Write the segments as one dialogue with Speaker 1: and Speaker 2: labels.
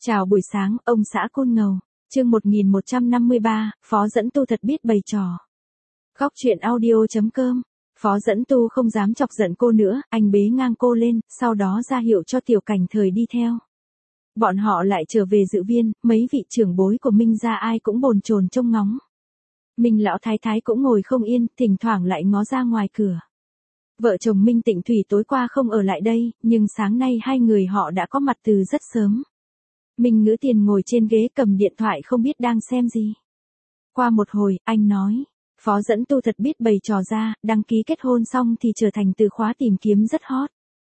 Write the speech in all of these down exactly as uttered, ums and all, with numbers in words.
Speaker 1: Chào buổi sáng, ông xã Côn Ngầu. Chương một nghìn một trăm năm mươi ba, Phó Dẫn Tu thật biết bày trò. Góc truyện audio.com. Phó Dẫn Tu không dám chọc giận cô nữa, anh bế ngang cô lên, sau đó ra hiệu cho Tiểu Cảnh Thời đi theo. Bọn họ lại trở về dự viên, mấy vị trưởng bối của Minh gia ai cũng bồn chồn trông ngóng. Minh lão thái thái cũng ngồi không yên, thỉnh thoảng lại ngó ra ngoài cửa. Vợ chồng Minh Tịnh Thủy tối qua không ở lại đây, nhưng sáng nay hai người họ đã có mặt từ rất sớm. Minh Ngữ Tiền ngồi trên ghế cầm điện thoại không biết đang xem gì. Qua một hồi, anh nói, Phó Dẫn Tu thật biết bày trò ra, đăng ký kết hôn xong thì trở thành từ khóa tìm kiếm rất hot.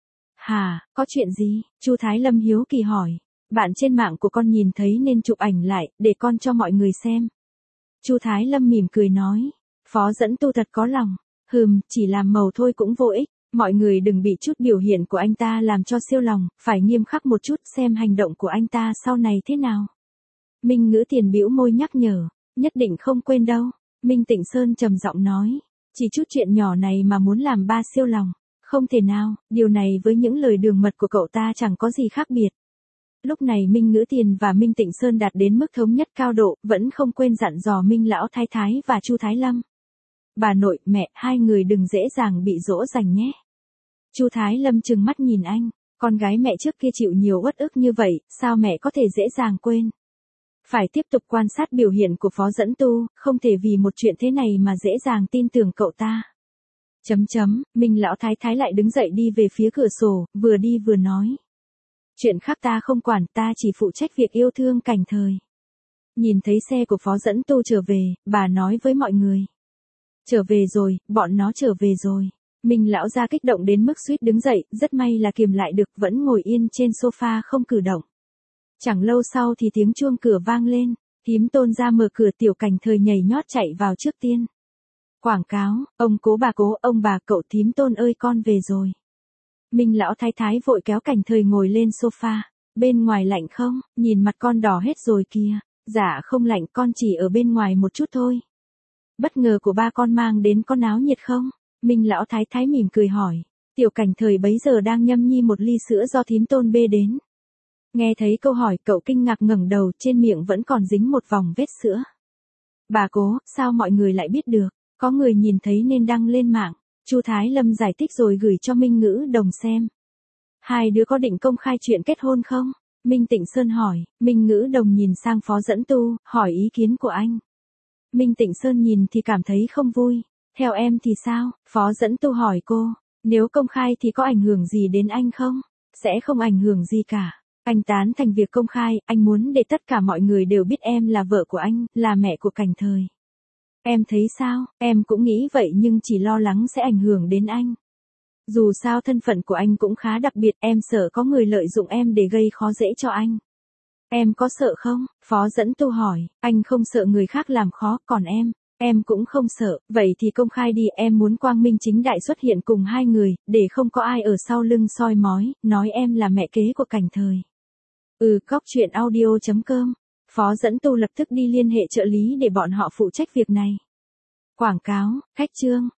Speaker 1: Hả, có chuyện gì? Chu Thái Lâm hiếu kỳ hỏi. Bạn trên mạng của con nhìn thấy nên chụp ảnh lại, để con cho mọi người xem. Chu Thái Lâm mỉm cười nói, Phó Dẫn Tu thật có lòng. Hừm, chỉ làm màu thôi cũng vô ích. Mọi người đừng bị chút biểu hiện của anh ta làm cho siêu lòng, phải nghiêm khắc một chút xem hành động của anh ta sau này thế nào. Minh Ngữ Tiền bĩu môi nhắc nhở, nhất định không quên đâu. Minh Tịnh Sơn trầm giọng nói, chỉ chút chuyện nhỏ này mà muốn làm ba siêu lòng, không thể nào, điều này với những lời đường mật của cậu ta chẳng có gì khác biệt. Lúc này Minh Ngữ Tiền và Minh Tịnh Sơn đạt đến mức thống nhất cao độ, vẫn không quên dặn dò Minh Lão Thái Thái và Chu Thái Lâm. Bà nội, mẹ, hai người đừng dễ dàng bị dỗ dành nhé. Chu Thái Lâm trừng mắt nhìn anh, con gái mẹ trước kia chịu nhiều uất ức như vậy, sao mẹ có thể dễ dàng quên. Phải tiếp tục quan sát biểu hiện của Phó Dẫn Tu, không thể vì một chuyện thế này mà dễ dàng tin tưởng cậu ta. Chấm chấm, Minh Lão Thái Thái lại đứng dậy đi về phía cửa sổ, vừa đi vừa nói. Chuyện khác ta không quản, ta chỉ phụ trách việc yêu thương Cảnh Thời. Nhìn thấy xe của Phó Dẫn Tu trở về, bà nói với mọi người. Trở về rồi, bọn nó trở về rồi. Minh lão gia kích động đến mức suýt đứng dậy, rất may là kiềm lại được, vẫn ngồi yên trên sofa không cử động. Chẳng lâu sau thì tiếng chuông cửa vang lên, Thím Tôn ra mở cửa, Tiểu Cảnh Thời nhảy nhót chạy vào trước tiên. Quảng cáo, ông cố bà cố, ông bà cậu Thím Tôn ơi con về rồi. Minh lão thái thái vội kéo Cảnh Thời ngồi lên sofa, bên ngoài lạnh không, nhìn mặt con đỏ hết rồi kìa, dạ không lạnh con chỉ ở bên ngoài một chút thôi. Bất ngờ của ba con mang đến con áo nhiệt không? Minh lão thái thái mỉm cười hỏi. Tiểu Cảnh Thời bấy giờ đang nhâm nhi một ly sữa do Thím Tôn bê đến. Nghe thấy câu hỏi cậu kinh ngạc ngẩng đầu, trên miệng vẫn còn dính một vòng vết sữa. Bà cố, sao mọi người lại biết được? Có người nhìn thấy nên đăng lên mạng. Chu Thái Lâm giải thích rồi gửi cho Minh Ngữ Đồng xem. Hai đứa có định công khai chuyện kết hôn không? Minh Tịnh Sơn hỏi. Minh Ngữ Đồng nhìn sang Phó Dẫn Tu, hỏi ý kiến của anh. Minh Tịnh Sơn nhìn thì cảm thấy không vui. Theo em thì sao? Phó Dẫn Tu hỏi cô. Nếu công khai thì có ảnh hưởng gì đến anh không? Sẽ không ảnh hưởng gì cả. Anh tán thành việc công khai, anh muốn để tất cả mọi người đều biết em là vợ của anh, là mẹ của Cảnh Thời. Em thấy sao? Em cũng nghĩ vậy nhưng chỉ lo lắng sẽ ảnh hưởng đến anh. Dù sao thân phận của anh cũng khá đặc biệt, em sợ có người lợi dụng em để gây khó dễ cho anh. Em có sợ không? Phó Dẫn Tu hỏi. Anh không sợ người khác làm khó, còn em? Em cũng không sợ, vậy thì công khai đi, em muốn quang minh chính đại xuất hiện cùng hai người, để không có ai ở sau lưng soi mói, nói em là mẹ kế của Cảnh Thời. Ừ, góc truyện audio.com. Phó Dẫn Tu lập tức đi liên hệ trợ lý để bọn họ phụ trách việc này. Quảng cáo, khách trương,